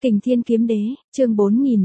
Kình Thiên Kiếm Đế, chương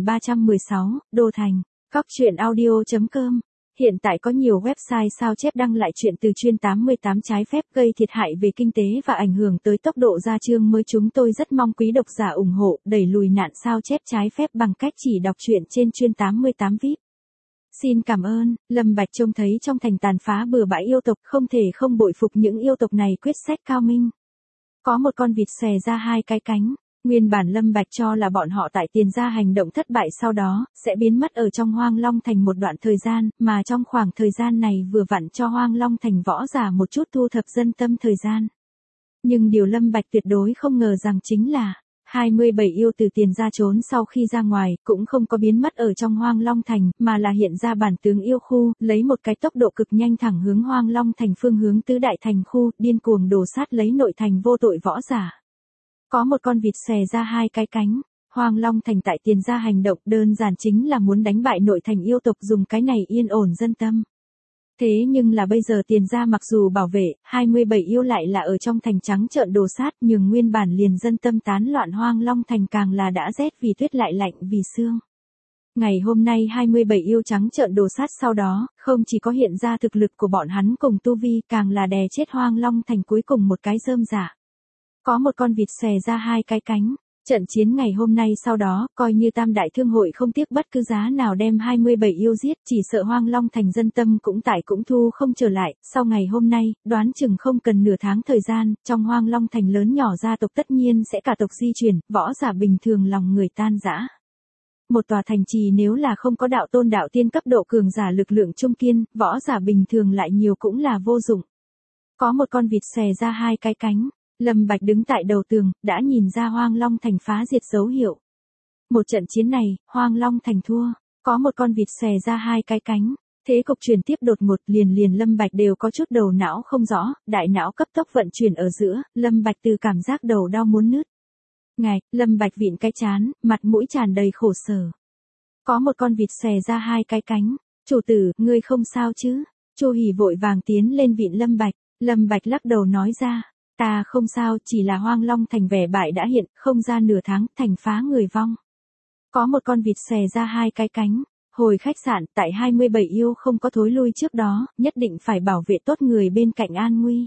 4316, Đô Thành, Cóc truyện audio.com. Hiện tại có nhiều website sao chép đăng lại chuyện từ chuyên 88 trái phép gây thiệt hại về kinh tế và ảnh hưởng tới tốc độ ra chương mới. Chúng tôi rất mong quý độc giả ủng hộ, đẩy lùi nạn sao chép trái phép bằng cách chỉ đọc truyện trên chuyên 88 VIP. Xin cảm ơn. Lâm Bạch trông thấy trong thành tàn phá bừa bãi yêu tộc, không thể không bội phục những yêu tộc này quyết sách cao minh. Có một con vịt xòe ra hai cái cánh. Nguyên bản Lâm Bạch cho là bọn họ tại Tiền Gia hành động thất bại, sau đó sẽ biến mất ở trong Hoang Long Thành một đoạn thời gian, mà trong khoảng thời gian này vừa vặn cho Hoang Long Thành võ giả một chút thu thập dân tâm thời gian. Nhưng điều Lâm Bạch tuyệt đối không ngờ rằng chính là 27 yêu từ Tiền Gia trốn sau khi ra ngoài, cũng không có biến mất ở trong Hoang Long Thành, mà là hiện ra bản tướng yêu khu, lấy một cái tốc độ cực nhanh thẳng hướng Hoang Long Thành phương hướng tứ đại thành khu, điên cuồng đổ sát lấy nội thành vô tội võ giả. Có một con vịt xòe ra hai cái cánh. Hoang Long Thành tại Tiền Gia hành động đơn giản chính là muốn đánh bại nội thành yêu tộc, dùng cái này yên ổn dân tâm. Thế nhưng là bây giờ Tiền Gia mặc dù bảo vệ, 27 yêu lại là ở trong thành trắng trợn đồ sát, nhường nguyên bản liền dân tâm tán loạn Hoang Long Thành càng là đã rét vì tuyết lại lạnh vì sương. Ngày hôm nay 27 yêu trắng trợn đồ sát, sau đó, không chỉ có hiện ra thực lực của bọn hắn cùng tu vi, càng là đè chết Hoang Long Thành cuối cùng một cái rơm rả. Có một con vịt xòe ra hai cái cánh. Trận chiến ngày hôm nay sau đó, coi như Tam Đại Thương hội không tiếc bất cứ giá nào đem 27 yêu giết, chỉ sợ Hoang Long Thành dân tâm cũng tải cũng thu không trở lại. Sau ngày hôm nay, đoán chừng không cần nửa tháng thời gian, trong Hoang Long Thành lớn nhỏ gia tộc tất nhiên sẽ cả tộc di chuyển, võ giả bình thường lòng người tan rã. Một tòa thành trì nếu là không có đạo tôn đạo tiên cấp độ cường giả lực lượng trung kiên, võ giả bình thường lại nhiều cũng là vô dụng. Có một con vịt xòe ra hai cái cánh. Lâm Bạch đứng tại đầu tường, đã nhìn ra Hoang Long Thành phá diệt dấu hiệu. Một trận chiến này, Hoang Long Thành thua, có một con vịt xòe ra hai cái cánh. Thế cục chuyển tiếp đột ngột, liền Lâm Bạch đều có chút đầu não không rõ, đại não cấp tốc vận chuyển ở giữa, Lâm Bạch từ cảm giác đầu đau muốn nứt. Ngài, Lâm Bạch vịn cái chán, mặt mũi tràn đầy khổ sở. Có một con vịt xòe ra hai cái cánh. Chủ tử, ngươi không sao chứ? Chu Hỉ vội vàng tiến lên vịn Lâm Bạch. Lâm Bạch lắc đầu nói ra. Ta không sao, chỉ là Hoang Long Thành vẻ bại đã hiện, không ra nửa tháng, thành phá người vong. Có một con vịt xòe ra hai cái cánh. Hồi khách sạn, tại 27 yêu không có thối lui trước đó, nhất định phải bảo vệ tốt người bên cạnh an nguy.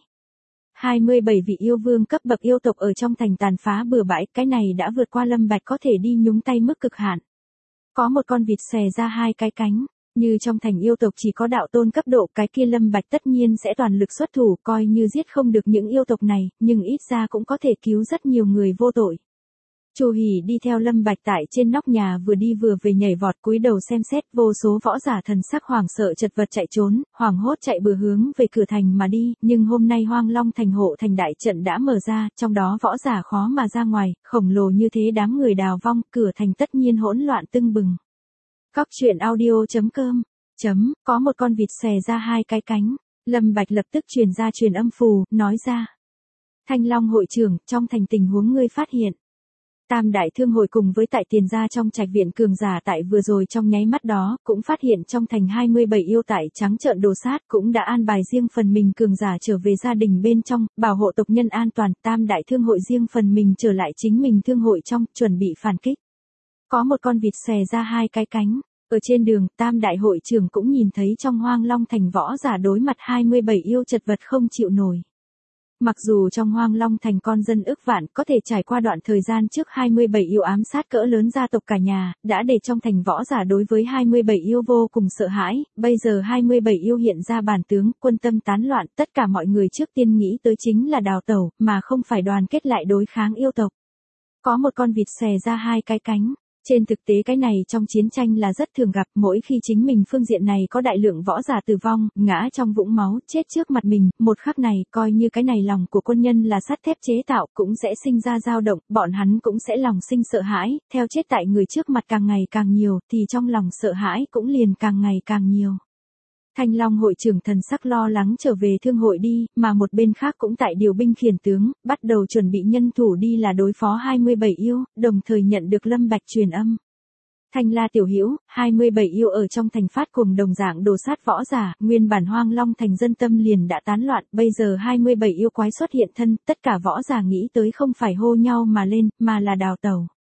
27 vị yêu vương cấp bậc yêu tộc ở trong thành tàn phá bừa bãi, cái này đã vượt qua Lâm Bạch có thể đi nhúng tay mức cực hạn. Có một con vịt xòe ra hai cái cánh. Như trong thành yêu tộc chỉ có đạo tôn cấp độ, cái kia Lâm Bạch tất nhiên sẽ toàn lực xuất thủ, coi như giết không được những yêu tộc này, nhưng ít ra cũng có thể cứu rất nhiều người vô tội. Chu Hỉ đi theo Lâm Bạch tại trên nóc nhà vừa đi vừa về nhảy vọt, cúi đầu xem xét, vô số võ giả thần sắc hoảng sợ chật vật chạy trốn, hoảng hốt chạy bừa hướng về cửa thành mà đi, nhưng hôm nay Hoang Long Thành hộ thành đại trận đã mở ra, trong đó võ giả khó mà ra ngoài, khổng lồ như thế đám người đào vong, cửa thành tất nhiên hỗn loạn tưng bừng. Cóc truyện audio.com. Có một con vịt xòe ra hai cái cánh. Lâm Bạch lập tức truyền ra truyền âm phù, nói ra. Thanh Long hội trưởng, trong thành tình huống ngươi phát hiện. Tam Đại Thương hội cùng với tại Tiền Gia trong trạch viện cường giả tại vừa rồi trong nháy mắt đó, cũng phát hiện trong thành 27 yêu tại trắng trợn đồ sát, cũng đã an bài riêng phần mình cường giả trở về gia đình bên trong, bảo hộ tộc nhân an toàn. Tam Đại Thương hội riêng phần mình trở lại chính mình thương hội trong, chuẩn bị phản kích. Có một con vịt xòe ra hai cái cánh. Ở trên đường, Tam Đại hội trưởng cũng nhìn thấy trong Hoang Long Thành võ giả đối mặt 27 yêu chật vật không chịu nổi. Mặc dù trong Hoang Long Thành con dân ức vạn có thể trải qua đoạn thời gian trước 27 yêu ám sát cỡ lớn gia tộc cả nhà, đã để trong thành võ giả đối với 27 yêu vô cùng sợ hãi, bây giờ 27 yêu hiện ra bản tướng, quân tâm tán loạn, tất cả mọi người trước tiên nghĩ tới chính là đào tẩu, mà không phải đoàn kết lại đối kháng yêu tộc. Có một con vịt xòe ra hai cái cánh. Trên thực tế cái này trong chiến tranh là rất thường gặp, mỗi khi chính mình phương diện này có đại lượng võ giả tử vong, ngã trong vũng máu, chết trước mặt mình, một khắc này, coi như cái này lòng của quân nhân là sắt thép chế tạo, cũng sẽ sinh ra dao động, bọn hắn cũng sẽ lòng sinh sợ hãi, theo chết tại người trước mặt càng ngày càng nhiều, thì trong lòng sợ hãi cũng liền càng ngày càng nhiều. Thanh Long hội trưởng thần sắc lo lắng trở về thương hội đi, mà một bên khác cũng tại điều binh khiển tướng, bắt đầu chuẩn bị nhân thủ đi là đối phó 27 yêu, đồng thời nhận được Lâm Bạch truyền âm. Thanh La tiểu hữu, 27 yêu ở trong thành phát cùng đồng dạng đồ sát võ giả, nguyên bản Hoang Long Thành dân tâm liền đã tán loạn, bây giờ 27 yêu quái xuất hiện thân, tất cả võ giả nghĩ tới không phải hô nhau mà lên, mà là đào tẩu.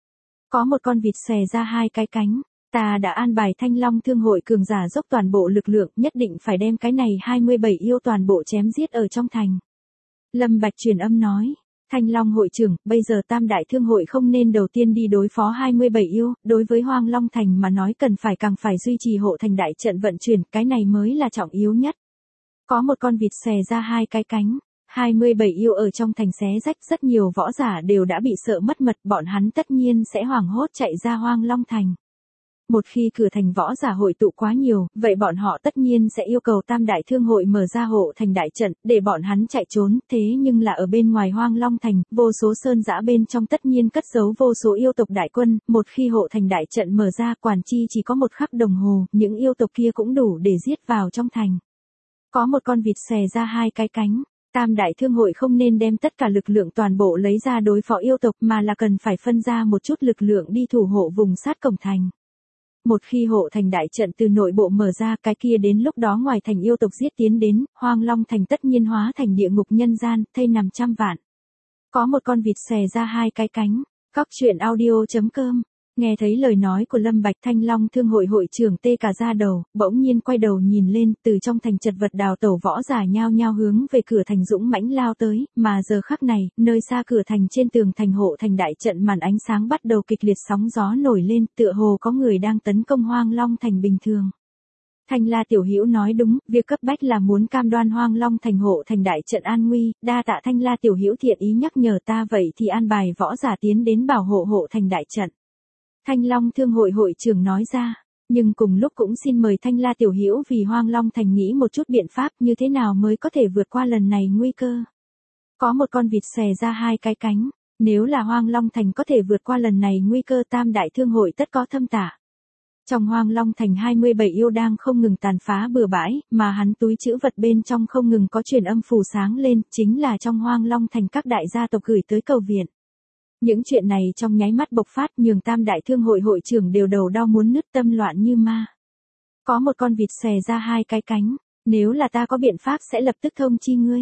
Có một con vịt xòe ra hai cái cánh. Ta đã an bài Thanh Long Thương hội cường giả dốc toàn bộ lực lượng, nhất định phải đem cái này 27 yêu toàn bộ chém giết ở trong thành. Lâm Bạch truyền âm nói. Thanh Long hội trưởng, bây giờ Tam Đại Thương hội không nên đầu tiên đi đối phó 27 yêu, đối với Hoang Long Thành mà nói cần càng phải duy trì hộ thành đại trận vận chuyển, cái này mới là trọng yếu nhất. Có một con vịt xòe ra hai cái cánh. 27 yêu ở trong thành xé rách, rất nhiều võ giả đều đã bị sợ mất mật, bọn hắn tất nhiên sẽ hoảng hốt chạy ra Hoang Long Thành. Một khi cửa thành võ giả hội tụ quá nhiều, vậy bọn họ tất nhiên sẽ yêu cầu Tam Đại Thương hội mở ra hộ thành đại trận, để bọn hắn chạy trốn, thế nhưng là ở bên ngoài Hoang Long Thành, vô số sơn dã bên trong tất nhiên cất giấu vô số yêu tộc đại quân, một khi hộ thành đại trận mở ra quản chi chỉ có một khắc đồng hồ, những yêu tộc kia cũng đủ để giết vào trong thành. Có một con vịt xòe ra hai cái cánh. Tam Đại Thương hội không nên đem tất cả lực lượng toàn bộ lấy ra đối phó yêu tộc mà là cần phải phân ra một chút lực lượng đi thủ hộ vùng sát cổng thành. Một khi hộ thành đại trận từ nội bộ mở ra, cái kia đến lúc đó ngoài thành yêu tộc giết tiến đến, Hoang Long Thành tất nhiên hóa thành địa ngục nhân gian, thây nằm trăm vạn. Có một con vịt xòe ra hai cái cánh. Cóc truyện audio.com. Nghe thấy lời nói của Lâm Bạch, Thanh Long Thương hội hội trưởng tê cả da đầu, bỗng nhiên quay đầu nhìn lên, từ trong thành chật vật đào tẩu võ giả nhao nhao hướng về cửa thành dũng mãnh lao tới, mà giờ khắc này, nơi xa cửa thành trên tường thành hộ thành đại trận màn ánh sáng bắt đầu kịch liệt sóng gió nổi lên, tựa hồ có người đang tấn công Hoang Long Thành bình thường. Thanh La tiểu hữu nói đúng, việc cấp bách là muốn cam đoan Hoang Long Thành hộ thành đại trận an nguy, đa tạ Thanh La tiểu hữu thiện ý nhắc nhở ta, vậy thì an bài võ giả tiến đến bảo hộ hộ thành đại trận. Thanh Long Thương hội hội trưởng nói ra, nhưng cùng lúc cũng xin mời Thanh La tiểu hữu vì Hoang Long Thành nghĩ một chút biện pháp như thế nào mới có thể vượt qua lần này nguy cơ. Có một con vịt xòe ra hai cái cánh, nếu là Hoang Long Thành có thể vượt qua lần này nguy cơ, Tam Đại Thương hội tất có thâm tả. Trong Hoang Long Thành 27 yêu đang không ngừng tàn phá bừa bãi, mà hắn túi trữ vật bên trong không ngừng có truyền âm phù sáng lên, chính là trong Hoang Long Thành các đại gia tộc gửi tới cầu viện. Những chuyện này trong nháy mắt bộc phát nhường Tam Đại Thương hội hội trưởng đều đầu đau muốn nứt, tâm loạn như ma. Có một con vịt xòe ra hai cái cánh, nếu là ta có biện pháp sẽ lập tức thông chi ngươi.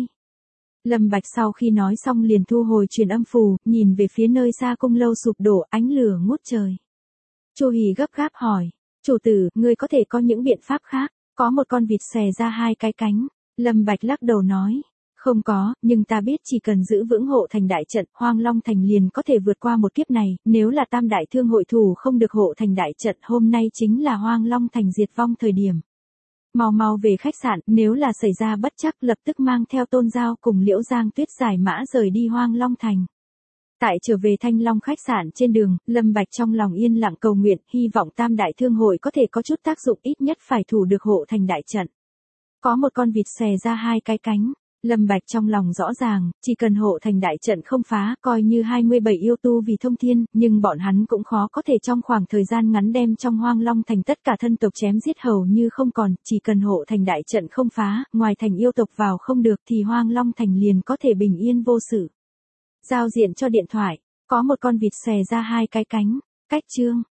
Lâm Bạch sau khi nói xong liền thu hồi truyền âm phù, nhìn về phía nơi xa cung lâu sụp đổ, ánh lửa ngút trời. Chu Hỉ gấp gáp hỏi, chủ tử, ngươi có thể có những biện pháp khác? Có một con vịt xòe ra hai cái cánh. Lâm Bạch lắc đầu nói, không có, nhưng ta biết chỉ cần giữ vững hộ thành đại trận, Hoang Long Thành liền có thể vượt qua một kiếp này, nếu là Tam Đại Thương hội thủ không được hộ thành đại trận, hôm nay chính là Hoang Long Thành diệt vong thời điểm. Mau mau về khách sạn, nếu là xảy ra bất trắc lập tức mang theo Tôn Giao cùng Liễu Giang Tuyết giải mã rời đi Hoang Long Thành. Tại trở về Thanh Long khách sạn trên đường, Lâm Bạch trong lòng yên lặng cầu nguyện, hy vọng Tam Đại Thương hội có thể có chút tác dụng, ít nhất phải thủ được hộ thành đại trận. Có một con vịt xòe ra hai cái cánh. Lâm Bạch trong lòng rõ ràng, chỉ cần hộ thành đại trận không phá, coi như 27 yêu tu vì thông thiên, nhưng bọn hắn cũng khó có thể trong khoảng thời gian ngắn đem trong Hoang Long Thành tất cả thân tộc chém giết hầu như không còn, chỉ cần hộ thành đại trận không phá, ngoài thành yêu tộc vào không được thì Hoang Long Thành liền có thể bình yên vô sự. Giao diện cho điện thoại, có một con vịt xòe ra hai cái cánh. Cách chương